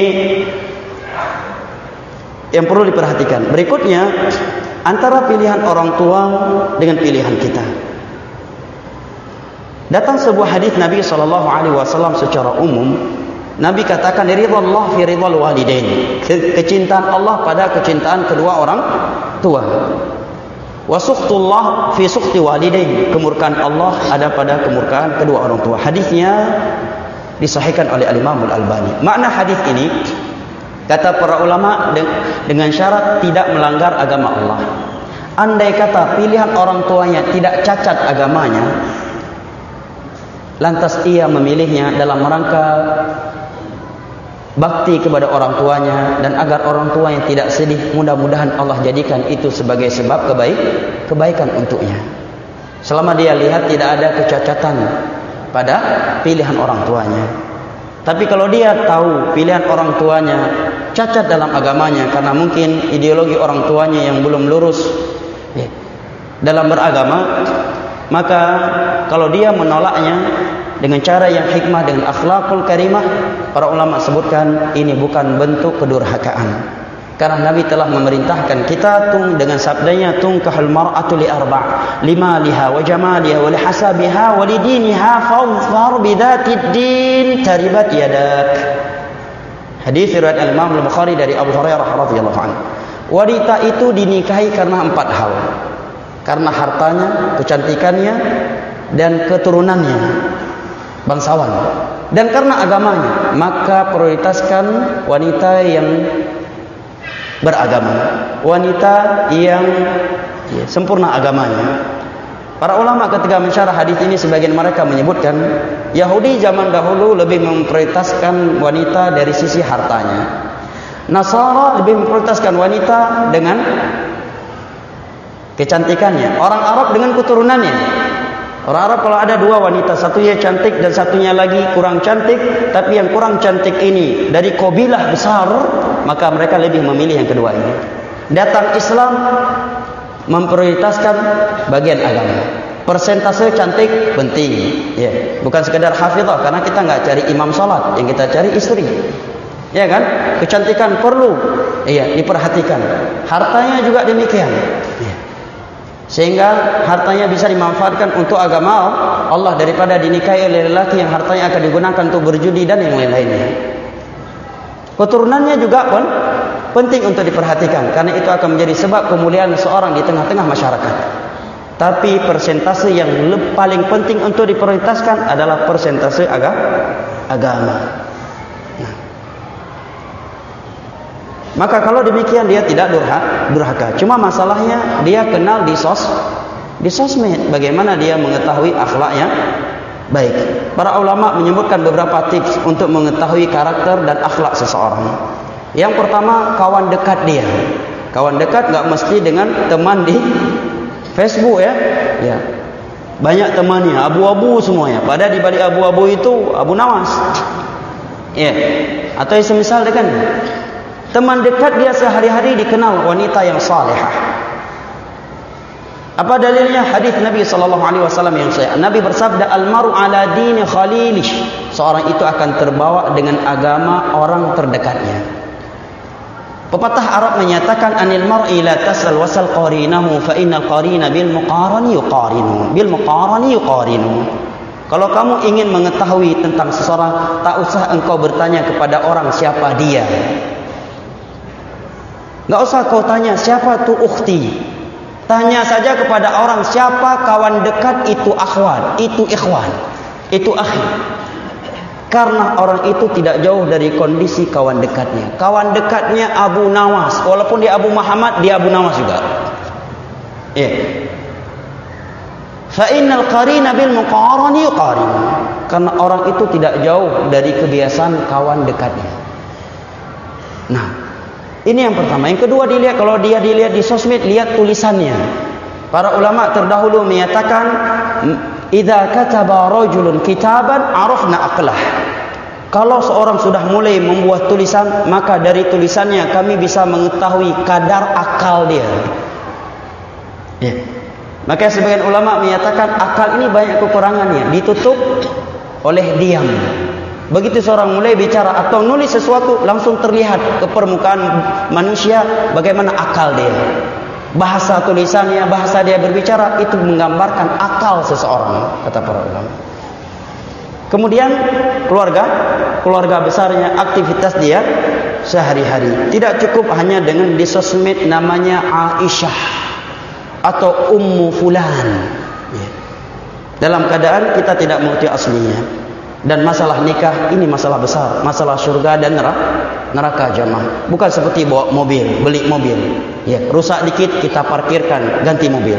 yang perlu diperhatikan. Berikutnya, antara pilihan orang tua dengan pilihan kita. Datang sebuah hadis Nabi SAW secara umum Nabi katakan ridallah fi ridal walidain, kecintaan Allah pada kecintaan kedua orang tua. Wa sukhtullah fi sukhti walidain, kemurkaan Allah ada pada kemurkaan kedua orang tua. Hadisnya disahihkan oleh Al-Imam Al-Albani. Makna hadis ini, kata para ulama, dengan syarat tidak melanggar agama Allah. Andai kata pilihan orang tuanya tidak cacat agamanya, lantas ia memilihnya dalam rangka bakti kepada orang tuanya dan agar orang tuanya tidak sedih, mudah-mudahan Allah jadikan itu sebagai sebab kebaikan untuknya. Selama dia lihat tidak ada kecacatan pada pilihan orang tuanya. Tapi kalau dia tahu pilihan orang tuanya cacat dalam agamanya karena mungkin ideologi orang tuanya yang belum lurus dalam beragama, maka kalau dia menolaknya dengan cara yang hikmah, dengan akhlakul karimah, para ulama sebutkan ini bukan bentuk kedurhakaan. Karena Nabi telah memerintahkan kita dengan sabdanya, tunkahul mar'atu li arba' limaliha wa jamaliha wa lihasabiha wa lidiniha fadhfar bidatid din taribat yadak. Hadis riwayat Al-Imam Al-Bukhari dari Abu Hurairah radhiyallahu anhu. Wanita itu dinikahi karena 4 hal. Karena hartanya, kecantikannya, dan keturunannya, bangsawan, dan karena agamanya. Maka prioritaskan wanita yang beragama, wanita yang sempurna agamanya. Para ulama ketika mensyarah hadis ini, sebagian mereka menyebutkan Yahudi zaman dahulu lebih memprioritaskan wanita dari sisi hartanya, Nasara lebih memprioritaskan wanita dengan kecantikannya, orang Arab dengan keturunannya. Orang Arab kalau ada 2 wanita, satunya cantik dan satunya lagi kurang cantik, tapi yang kurang cantik ini dari kabilah besar, maka mereka lebih memilih yang kedua ini. Datang Islam memprioritaskan bagian agama. Persentase cantik penting, bukan sekedar hafizah, karena kita nggak cari imam salat, yang kita cari istri, ya kan? Kecantikan perlu, diperhatikan. Hartanya juga demikian. Sehingga hartanya bisa dimanfaatkan untuk agama Allah daripada dinikahi oleh lelaki yang hartanya akan digunakan untuk berjudi dan yang lain-lainnya. Keturunannya juga pun penting untuk diperhatikan, karena itu akan menjadi sebab kemuliaan seorang di tengah-tengah masyarakat. Tapi persentase yang paling penting untuk diprioritaskan adalah persentase agama. Maka kalau demikian dia tidak durhaka. Cuma masalahnya dia kenal di sosmed, bagaimana dia mengetahui akhlaknya baik. Para ulama menyebutkan beberapa tips untuk mengetahui karakter dan akhlak seseorang. Yang pertama, kawan dekat dia. Kawan dekat enggak mesti dengan teman di Facebook ya. Banyak temannya abu-abu semuanya. Padahal di balik abu-abu itu Abu Nawas. Atau semisal dengan teman dekat dia sehari-hari dikenal wanita yang salihah. Apa dalilnya? Hadis Nabi SAW yang sahih. Nabi bersabda, "Al-maru ala dini khalilish." Seorang itu akan terbawa dengan agama orang terdekatnya. Pepatah Arab menyatakan, "Anil mar'i la tasal wasal qarinahu fa innal qarina bil muqarani yuqarinu." Bil muqarani yuqarinu. Kalau kamu ingin mengetahui tentang seseorang, tak usah engkau bertanya kepada orang siapa dia. Enggak usah kau tanya siapa tu ukhti. Tanya saja kepada orang siapa kawan dekat itu akhwan, itu ikhwan, itu akhi. Karena orang itu tidak jauh dari kondisi kawan dekatnya. Kawan dekatnya Abu Nawas, walaupun dia Abu Muhammad, dia Abu Nawas juga. Fa innal qarina bil muqarani yuqarin. Karena orang itu tidak jauh dari kebiasaan kawan dekatnya. Nah, ini yang pertama. Yang kedua, dilihat, kalau dia dilihat di sosmed, lihat tulisannya. Para ulama terdahulu menyatakan, idza kataba rajulun kitaban arafna aqlah. Kalau seorang sudah mulai membuat tulisan, maka dari tulisannya kami bisa mengetahui kadar akal dia. Maka sebagian ulama menyatakan akal ini banyak kekurangannya, ditutup oleh diam. Begitu seorang mulai bicara atau nulis sesuatu, langsung terlihat ke permukaan manusia bagaimana akal dia. Bahasa tulisannya, bahasa dia berbicara, itu menggambarkan akal seseorang, kata para ulama. Kemudian keluarga besarnya, aktivitas dia sehari-hari. Tidak cukup hanya dengan di sosmed namanya Aisyah atau Ummu Fulan, dalam keadaan kita tidak mengerti aslinya. Dan masalah nikah ini masalah besar, masalah surga dan neraka jamaah. Bukan seperti bawa mobil, beli mobil, rusak dikit kita parkirkan, ganti mobil.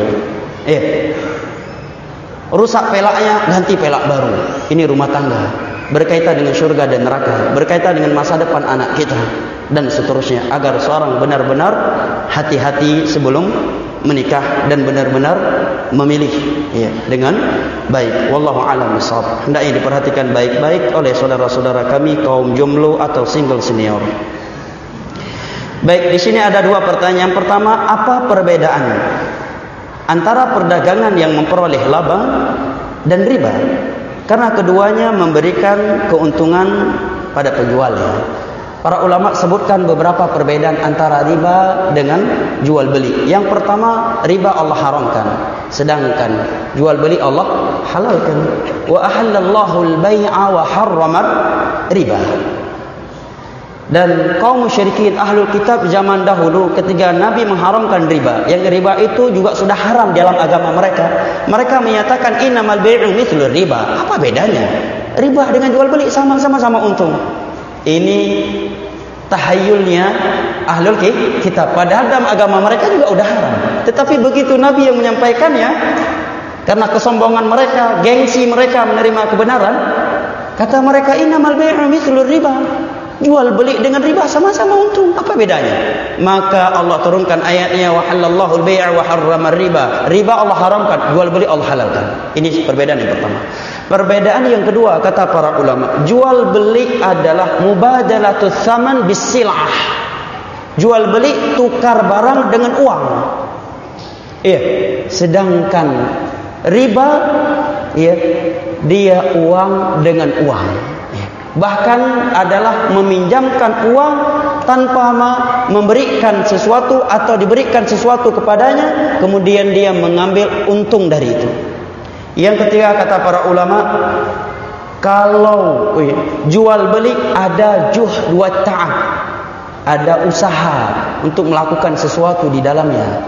Rusak pelaknya, ganti pelak baru. Ini rumah tangga, berkaitan dengan surga dan neraka, berkaitan dengan masa depan anak kita, dan seterusnya. Agar seorang benar-benar hati-hati sebelum menikah dan benar-benar memilih dengan baik. Wallahu a'lam bishawab. Hendaknya diperhatikan baik-baik oleh saudara-saudara kami kaum jomblo atau single senior. Baik, di sini ada dua pertanyaan. Yang pertama, apa perbedaan antara perdagangan yang memperoleh laba dan riba? Karena keduanya memberikan keuntungan pada penjualnya. Para ulama sebutkan beberapa perbedaan antara riba dengan jual beli. Yang pertama, riba Allah haramkan, sedangkan jual beli Allah halalkan. Wa ahallallahu al-bai'a wa harrama riba. Dan kaum musyrikin ahlul kitab zaman dahulu ketika Nabi mengharamkan riba, yang riba itu juga sudah haram dalam agama mereka. Mereka menyatakan innamal bai'u mithlu riba. Apa bedanya? Riba dengan jual beli sama-sama untung. Ini tahayyulnya ahlul kitab. Padahal dalam agama mereka juga udah haram. Tetapi begitu Nabi yang menyampaikannya, karena kesombongan mereka, gengsi mereka menerima kebenaran, kata mereka innamal bai'u mithlu riba. Jual beli dengan riba sama-sama untung. Apa bedanya? Maka Allah turunkan ayatnya wa halallahu al-bai'a wa harrama riba. Riba Allah haramkan, jual beli Allah halalkan. Ini perbedaan yang pertama. Perbedaan yang kedua, kata para ulama, jual beli adalah mubadalatus tsaman bis-sil'ah. Jual beli tukar barang dengan uang. Sedangkan riba dia uang dengan uang. Bahkan adalah meminjamkan uang tanpa memberikan sesuatu atau diberikan sesuatu kepadanya, kemudian dia mengambil untung dari itu. Yang ketiga, kata para ulama, kalau jual beli ada juhd wa ta'ab, ada usaha untuk melakukan sesuatu di dalamnya.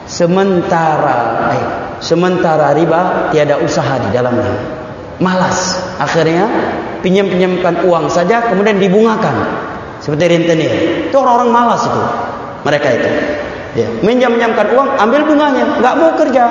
Sementara riba tiada usaha di dalamnya. Malas, akhirnya pinjamkan uang saja kemudian dibungakan seperti rentenir. Itu orang-orang malas itu, mereka itu minjamkan uang, ambil bunganya, nggak mau kerja.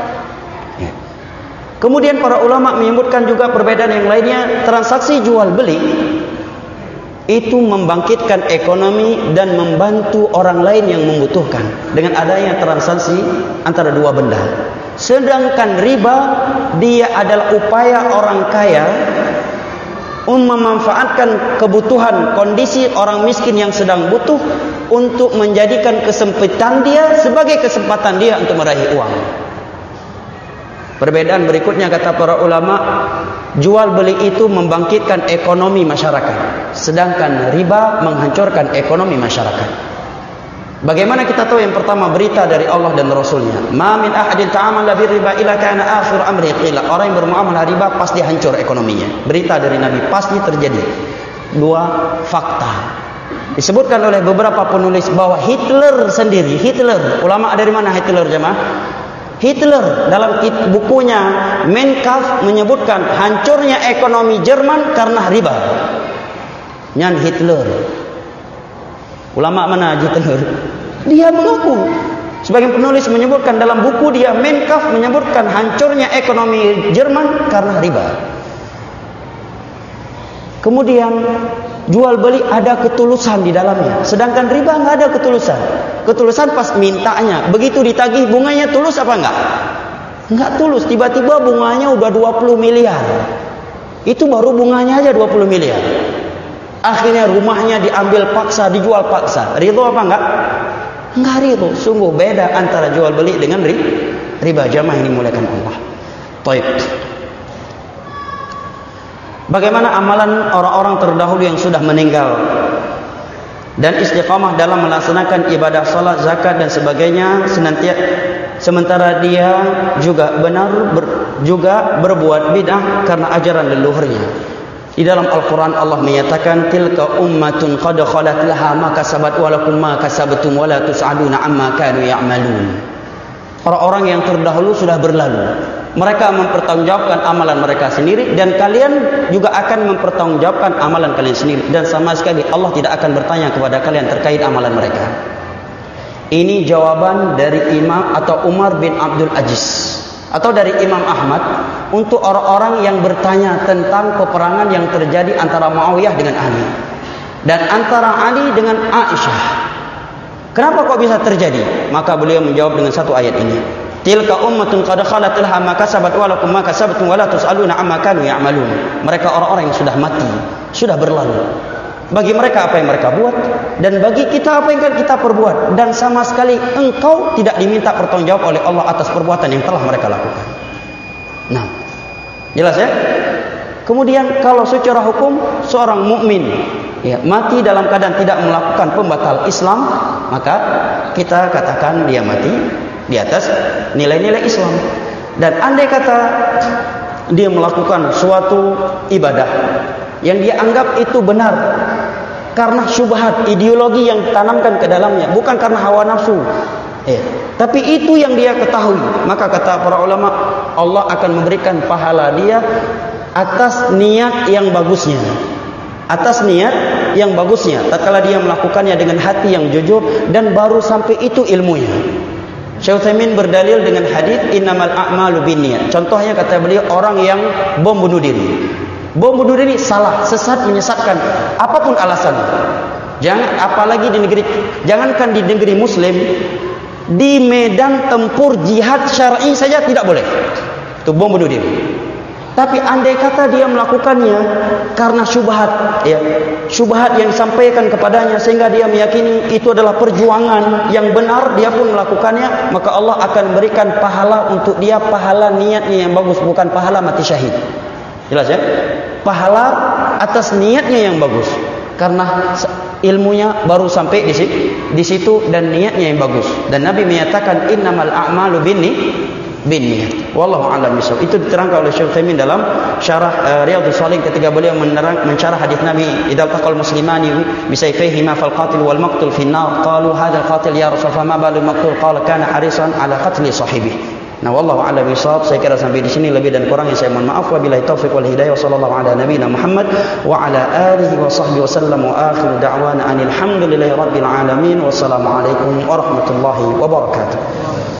Kemudian para ulama menyebutkan juga perbedaan yang lainnya. Transaksi jual beli itu membangkitkan ekonomi dan membantu orang lain yang membutuhkan dengan adanya transaksi antara dua benda. Sedangkan riba dia adalah upaya orang kaya memanfaatkan kebutuhan kondisi orang miskin yang sedang butuh untuk menjadikan kesempitan dia sebagai kesempatan dia untuk meraih uang. Perbedaan berikutnya, kata para ulama, jual beli itu membangkitkan ekonomi masyarakat, sedangkan riba menghancurkan ekonomi masyarakat. Bagaimana kita tahu? Yang pertama, berita dari Allah dan Rasulnya. Ma min ahadin ta'amala birriba illa kana akhir amri qila. Orang yang bermuamalah riba pasti hancur ekonominya. Berita dari Nabi pasti terjadi. Dua fakta. Disebutkan oleh beberapa penulis bahwa Hitler sendiri, ulama dari mana Hitler jemaah? Hitler dalam bukunya Mein Kampf menyebutkan hancurnya ekonomi Jerman karena riba. Nyan Hitler. Ulama mana Hitler? Dia mengaku. Sebagian penulis menyebutkan dalam buku dia Mein Kampf menyebutkan hancurnya ekonomi Jerman karena riba. Kemudian jual beli ada ketulusan di dalamnya, sedangkan riba nggak ada ketulusan. Ketulusan pas mintanya, begitu ditagih bunganya tulus apa enggak? Enggak tulus. Tiba-tiba bunganya udah 20 miliar. Itu baru bunganya aja 20 miliar. Akhirnya rumahnya diambil paksa, dijual paksa. Ridho apa enggak? Enggak ridho. Sungguh beda antara jual beli dengan riba. Jamaah ini muliakan Allah. Baik. Bagaimana amalan orang-orang terdahulu yang sudah meninggal dan istiqamah dalam melaksanakan ibadah salat, zakat dan sebagainya sementara dia juga juga berbuat bid'ah karena ajaran leluhurnya. Di dalam Al-Quran Allah menyatakan, tilka ummatun qad khalat laha ma kasabat wa lakum ma kasabtum wa la tus'aluna amma kanu ya'malun. Orang-orang yang terdahulu sudah berlalu. Mereka mempertanggungjawabkan amalan mereka sendiri, dan kalian juga akan mempertanggungjawabkan amalan kalian sendiri, dan sama sekali Allah tidak akan bertanya kepada kalian terkait amalan mereka. Ini jawaban dari Imam atau Umar bin Abdul Aziz atau dari Imam Ahmad untuk orang-orang yang bertanya tentang peperangan yang terjadi antara Muawiyah dengan Ali dan antara Ali dengan Aisyah. Kenapa kok bisa terjadi? Maka beliau menjawab dengan satu ayat ini. Tilka ummatun qad khalat laha ma kasabat wa lakum ma kasabtum wa la tusaluna amma kanu ya'malun. Mereka orang-orang yang sudah mati, sudah berlalu. Bagi mereka apa yang mereka buat, dan bagi kita apa yang kita perbuat, dan sama sekali engkau tidak diminta bertanggungjawab oleh Allah atas perbuatan yang telah mereka lakukan. Nah, jelas ya? Kemudian kalau secara hukum seorang mukmin mati dalam keadaan tidak melakukan pembatal Islam, maka kita katakan dia mati di atas nilai-nilai Islam. Dan andai kata dia melakukan suatu ibadah yang dia anggap itu benar karena syubhat ideologi yang ditanamkan ke dalamnya, bukan karena hawa nafsu, tapi itu yang dia ketahui, maka kata para ulama, Allah akan memberikan pahala dia atas niat yang bagusnya. Atas niat yang bagusnya, tatkala dia melakukannya dengan hati yang jujur, dan baru sampai itu ilmunya. Syekh Utsaimin berdalil dengan hadis innamal a'malu binniyat. Contohnya kata beliau, orang yang bom bunuh diri. Bom bunuh diri salah, sesat, menyesatkan, apapun alasan. Jangan, apalagi di negeri, jangankan di negeri Muslim, di medan tempur jihad syar'i saja tidak boleh. Itu bom bunuh diri. Tapi andai kata dia melakukannya karena syubhat, syubhat yang disampaikan kepadanya sehingga dia meyakini itu adalah perjuangan yang benar, dia pun melakukannya, maka Allah akan berikan pahala untuk dia, pahala niatnya yang bagus, bukan pahala mati syahid. Jelas ya? Pahala atas niatnya yang bagus, karena ilmunya baru sampai di situ dan niatnya yang bagus. Dan Nabi menyatakan innamal a'malu binniyat. Wallahu a'lam bishawab. Itu diterangkan oleh Syekh Utsaimin dalam syarah Riyadhus Shalihin ketika beliau mensyarah hadis Nabi, "Idza taqal muslimani bi sayfayhima fal qatil wal maqtul fi an-nar." Qalu hadzal qatil ya Rasulullah, ma balul maqtul? Qala kana harisan ala qatli sahibihi. Nah, wallahu a'lam bishawab. Saya kira sampai di sini, lebih dan kurangnya saya mohon maaf. Wabillahi taufiq wal hidayah. Sallallahu ala nabiyina Muhammad wa ala alihi wa sahbihi wasallam. Wa akhiru da'wana anil hamdulillahi rabbil alamin. Wassalamu alaikum warahmatullahi wabarakatuh.